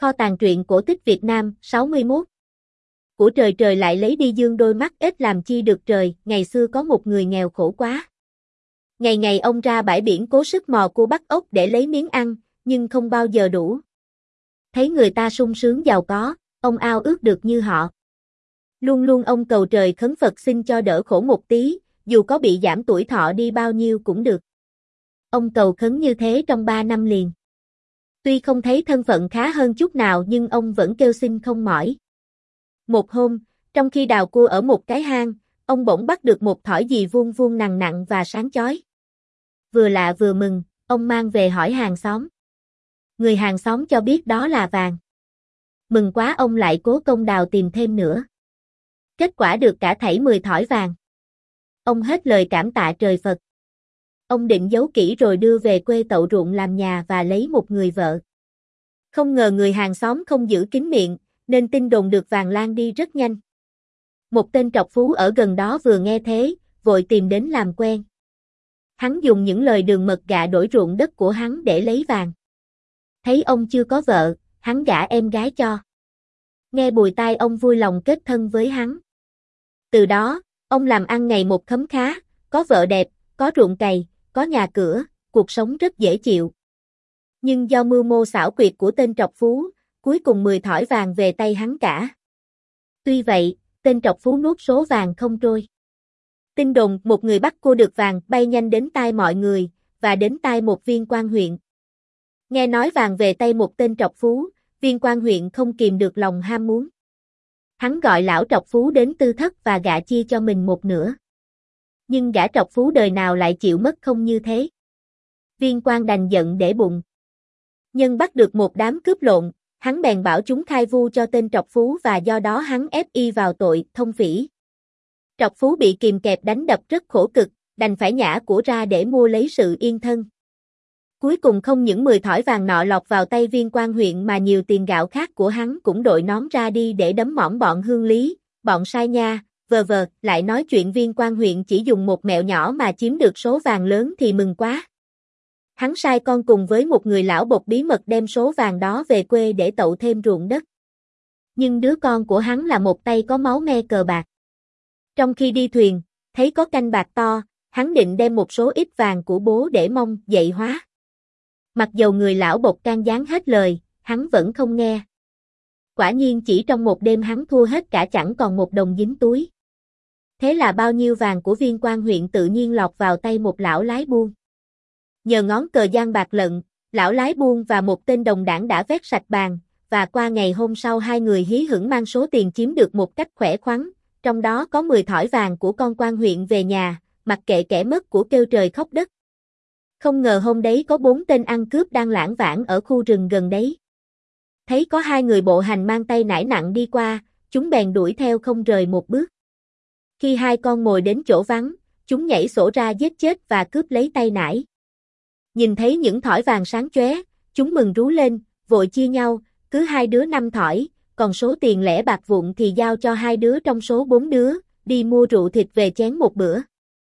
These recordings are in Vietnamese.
Kho tàng truyện cổ tích Việt Nam, 61. Của trời trời lại lấy đi dương đôi mắt ít làm chi được trời, ngày xưa có một người nghèo khổ quá. Ngày ngày ông ra bãi biển cố sức mò cua bắt ốc để lấy miếng ăn, nhưng không bao giờ đủ. Thấy người ta sung sướng giàu có, ông ao ước được như họ. Luôn luôn ông cầu trời khấn Phật xin cho đỡ khổ một tí, dù có bị giảm tuổi thọ đi bao nhiêu cũng được. Ông cầu khấn như thế trong 3 năm liền. Tuy không thấy thân phận khá hơn chút nào nhưng ông vẫn kêu xin không mỏi. Một hôm, trong khi đào cua ở một cái hang, ông bỗng bắt được một thỏi gì vuông vuông nặng nặng và sáng chói. Vừa lạ vừa mừng, ông mang về hỏi hàng xóm. Người hàng xóm cho biết đó là vàng. Mừng quá ông lại cố công đào tìm thêm nữa. Kết quả được cả thảy 10 thỏi vàng. Ông hết lời cảm tạ trời Phật. Ông định giấu kỹ rồi đưa về quê tậu ruộng làm nhà và lấy một người vợ. Không ngờ người hàng xóm không giữ kín miệng, nên tin đồn được vàng lan đi rất nhanh. Một tên trọc phú ở gần đó vừa nghe thế, vội tìm đến làm quen. Hắn dùng những lời đường mật gạ đổi ruộng đất của hắn để lấy vàng. Thấy ông chưa có vợ, hắn gả em gái cho. Nghe bùi tai ông vui lòng kết thân với hắn. Từ đó, ông làm ăn ngày một khấm khá, có vợ đẹp, có ruộng cày, có nhà cửa, cuộc sống rất dễ chịu. Nhưng do mưu mô xảo quyệt của tên trọc phú, cuối cùng 10 thỏi vàng về tay hắn cả. Tuy vậy, tên trọc phú nuốt số vàng không trôi. Tin đồn một người bắt cô được vàng bay nhanh đến tai mọi người, và đến tai một viên quan huyện. Nghe nói vàng về tay một tên trọc phú, viên quan huyện không kìm được lòng ham muốn. Hắn gọi lão trọc phú đến tư thất và gạ chia cho mình một nửa. Nhưng gã trọc phú đời nào lại chịu mất không như thế. Viên quan đành giận để bụng. Nhân bắt được một đám cướp lộn, hắn bèn bảo chúng khai vu cho tên trọc phú và do đó hắn ép y vào tội thông phỉ. Trọc phú bị kìm kẹp đánh đập rất khổ cực, đành phải nhả của ra để mua lấy sự yên thân. Cuối cùng không những 10 thỏi vàng nọ lọt vào tay viên quan huyện mà nhiều tiền gạo khác của hắn cũng đội nón ra đi để đấm mỏng bọn hương lý, bọn sai nha, lại nói chuyện viên quan huyện chỉ dùng một mẹo nhỏ mà chiếm được số vàng lớn thì mừng quá. Hắn sai con cùng với một người lão bộc bí mật đem số vàng đó về quê để tậu thêm ruộng đất. Nhưng đứa con của hắn là một tay có máu me cờ bạc. Trong khi đi thuyền, thấy có canh bạc to, hắn định đem một số ít vàng của bố để mong dạy hóa. Mặc dầu người lão bộc can gián hết lời, hắn vẫn không nghe. Quả nhiên chỉ trong một đêm hắn thua hết cả chẳng còn một đồng dính túi. Thế là bao nhiêu vàng của viên quan huyện tự nhiên lọt vào tay một lão lái buôn. Nhờ ngón cờ giang bạc lận, lão lái buôn và một tên đồng đảng đã vét sạch bàn, và qua ngày hôm sau hai người hí hửng mang số tiền chiếm được một cách khỏe khoắn, trong đó có 10 thỏi vàng của con quan huyện về nhà, mặc kệ kẻ mất của kêu trời khóc đất. Không ngờ hôm đấy có 4 tên ăn cướp đang lảng vảng ở khu rừng gần đấy. Thấy có 2 người bộ hành mang tay nải nặng đi qua, chúng bèn đuổi theo không rời một bước. Khi hai con mồi đến chỗ vắng, chúng nhảy sổ ra giết chết và cướp lấy tay nải. Nhìn thấy những thỏi vàng sáng chóe, chúng mừng rú lên, vội chia nhau, cứ 2 đứa 5 thỏi, còn số tiền lẻ bạc vụn thì giao cho 2 đứa trong số 4 đứa, đi mua rượu thịt về chén một bữa.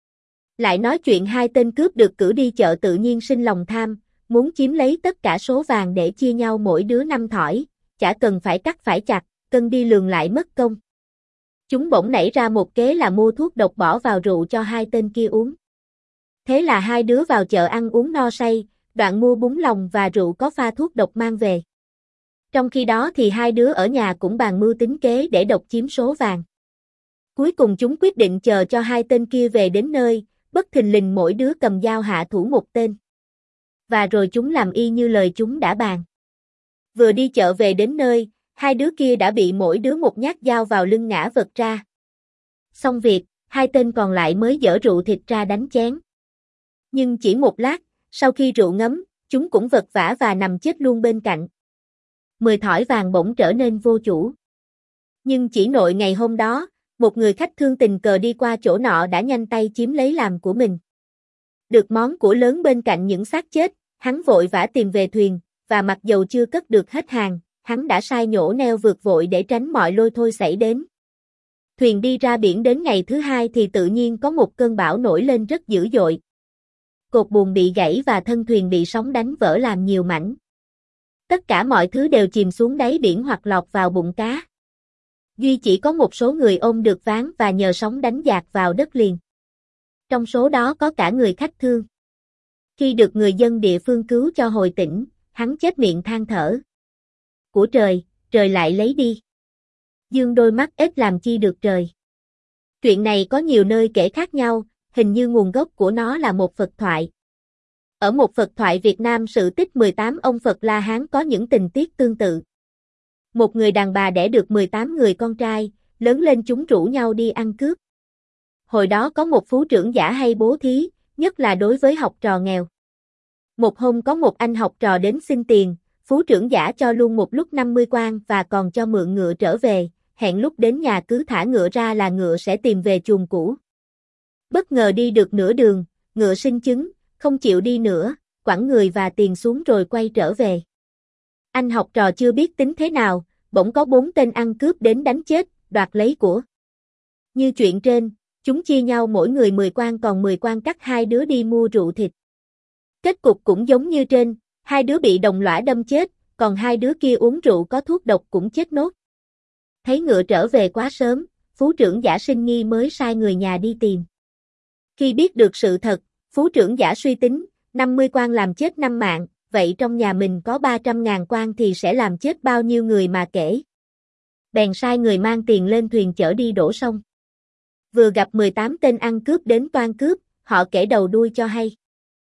Lại nói chuyện 2 tên cướp được cử đi chợ tự nhiên sinh lòng tham, muốn chiếm lấy tất cả số vàng để chia nhau mỗi đứa 5 thỏi, chả cần phải cắt phải chặt, cân đi lường lại mất công. Chúng bỗng nảy ra một kế là mua thuốc độc bỏ vào rượu cho 2 tên kia uống. Thế là 2 đứa vào chợ ăn uống no say, đoạn mua bún lòng và rượu có pha thuốc độc mang về. Trong khi đó thì 2 đứa ở nhà cũng bàn mưu tính kế để độc chiếm số vàng. Cuối cùng chúng quyết định chờ cho 2 tên kia về đến nơi, bất thình lình mỗi đứa cầm dao hạ thủ một tên. Và rồi chúng làm y như lời chúng đã bàn. Vừa đi chợ về đến nơi, 2 đứa kia đã bị mỗi đứa một nhát dao vào lưng ngã vật ra. Xong việc, 2 tên còn lại mới dở rượu thịt ra đánh chén. Nhưng chỉ một lát, sau khi rượu ngấm, chúng cũng vật vã và nằm chết luôn bên cạnh. 10 thỏi vàng bỗng trở nên vô chủ. Nhưng chỉ nội ngày hôm đó, một người khách thương tình cờ đi qua chỗ nọ đã nhanh tay chiếm lấy làm của mình. Được món của lớn bên cạnh những xác chết, hắn vội vã tìm về thuyền, và mặc dầu chưa cất được hết hàng, hắn đã sai nhổ neo vượt vội để tránh mọi lôi thôi xảy đến. Thuyền đi ra biển đến ngày thứ 2 thì tự nhiên có một cơn bão nổi lên rất dữ dội. Cột buồm bị gãy và thân thuyền bị sóng đánh vỡ làm nhiều mảnh. Tất cả mọi thứ đều chìm xuống đáy biển hoặc lọt vào bụng cá. Duy chỉ có một số người ôm được ván và nhờ sóng đánh dạt vào đất liền. Trong số đó có cả người khách thương. Khi được người dân địa phương cứu cho hồi tỉnh, hắn chết miệng than thở. Của trời, trời lại lấy đi. Dương đôi mắt ít làm chi được trời. Chuyện này có nhiều nơi kể khác nhau, hình như nguồn gốc của nó là một Phật thoại. Ở một Phật thoại Việt Nam sự tích 18 ông Phật La Hán có những tình tiết tương tự. Một người đàn bà đẻ được 18 người con trai, lớn lên chúng rủ nhau đi ăn cướp. Hồi đó có một phú trưởng giả hay bố thí, nhất là đối với học trò nghèo. Một hôm có một anh học trò đến xin tiền, phú trưởng giả cho luôn một lúc 50 quan và còn cho mượn ngựa trở về, hẹn lúc đến nhà cứ thả ngựa ra là ngựa sẽ tìm về chuồng cũ. Bất ngờ đi được nửa đường, ngựa sinh chứng, không chịu đi nữa, quẳng người và tiền xuống rồi quay trở về. Anh học trò chưa biết tính thế nào, bỗng có 4 tên ăn cướp đến đánh chết, đoạt lấy của. Như chuyện trên, chúng chia nhau mỗi người 10 quan còn 10 quan cắt hai đứa đi mua rượu thịt. Kết cục cũng giống như trên, hai đứa bị đồng lõa đâm chết, còn hai đứa kia uống rượu có thuốc độc cũng chết nốt. Thấy ngựa trở về quá sớm, phú trưởng giả sinh nghi mới sai người nhà đi tìm. Khi biết được sự thật, phú trưởng giả suy tính, 50 quan làm chết 5 mạng, vậy trong nhà mình có 300.000 quan thì sẽ làm chết bao nhiêu người mà kể. Bèn sai người mang tiền lên thuyền chở đi đổ sông. Vừa gặp 18 tên ăn cướp đến toan cướp, họ kể đầu đuôi cho hay.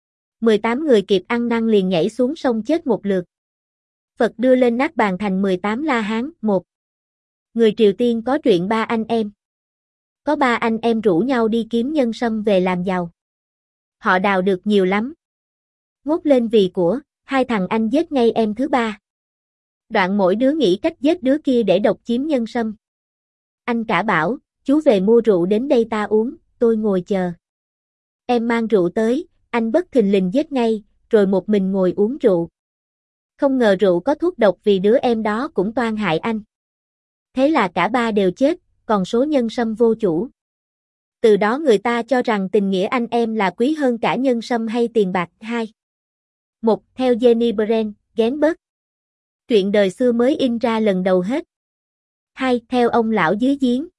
18 người kịp ăn năn liền nhảy xuống sông chết một lượt. Phật đưa lên nát bàn thành 18 La Hán. 1. Người Triều Tiên có chuyện 3 anh em. Có 3 anh em rủ nhau đi kiếm nhân sâm về làm giàu. Họ đào được nhiều lắm. Ngốt lên vì của, 2 thằng anh giết ngay em thứ 3. Đoạn mỗi đứa nghĩ cách giết đứa kia để độc chiếm nhân sâm. Anh cả bảo, chú về mua rượu đến đây ta uống, tôi ngồi chờ. Em mang rượu tới, anh bất thình lình giết ngay, rồi một mình ngồi uống rượu. Không ngờ rượu có thuốc độc vì đứa em đó cũng toan hại anh. Thế là cả 3 đều chết, còn số nhân sâm vô chủ. Từ đó người ta cho rằng tình nghĩa anh em là quý hơn cả nhân sâm hay tiền bạc. 2. 1. Theo Jenny Brand, Genberg. Truyện đời xưa mới in ra lần đầu hết. 2. Theo ông lão dưới giếng.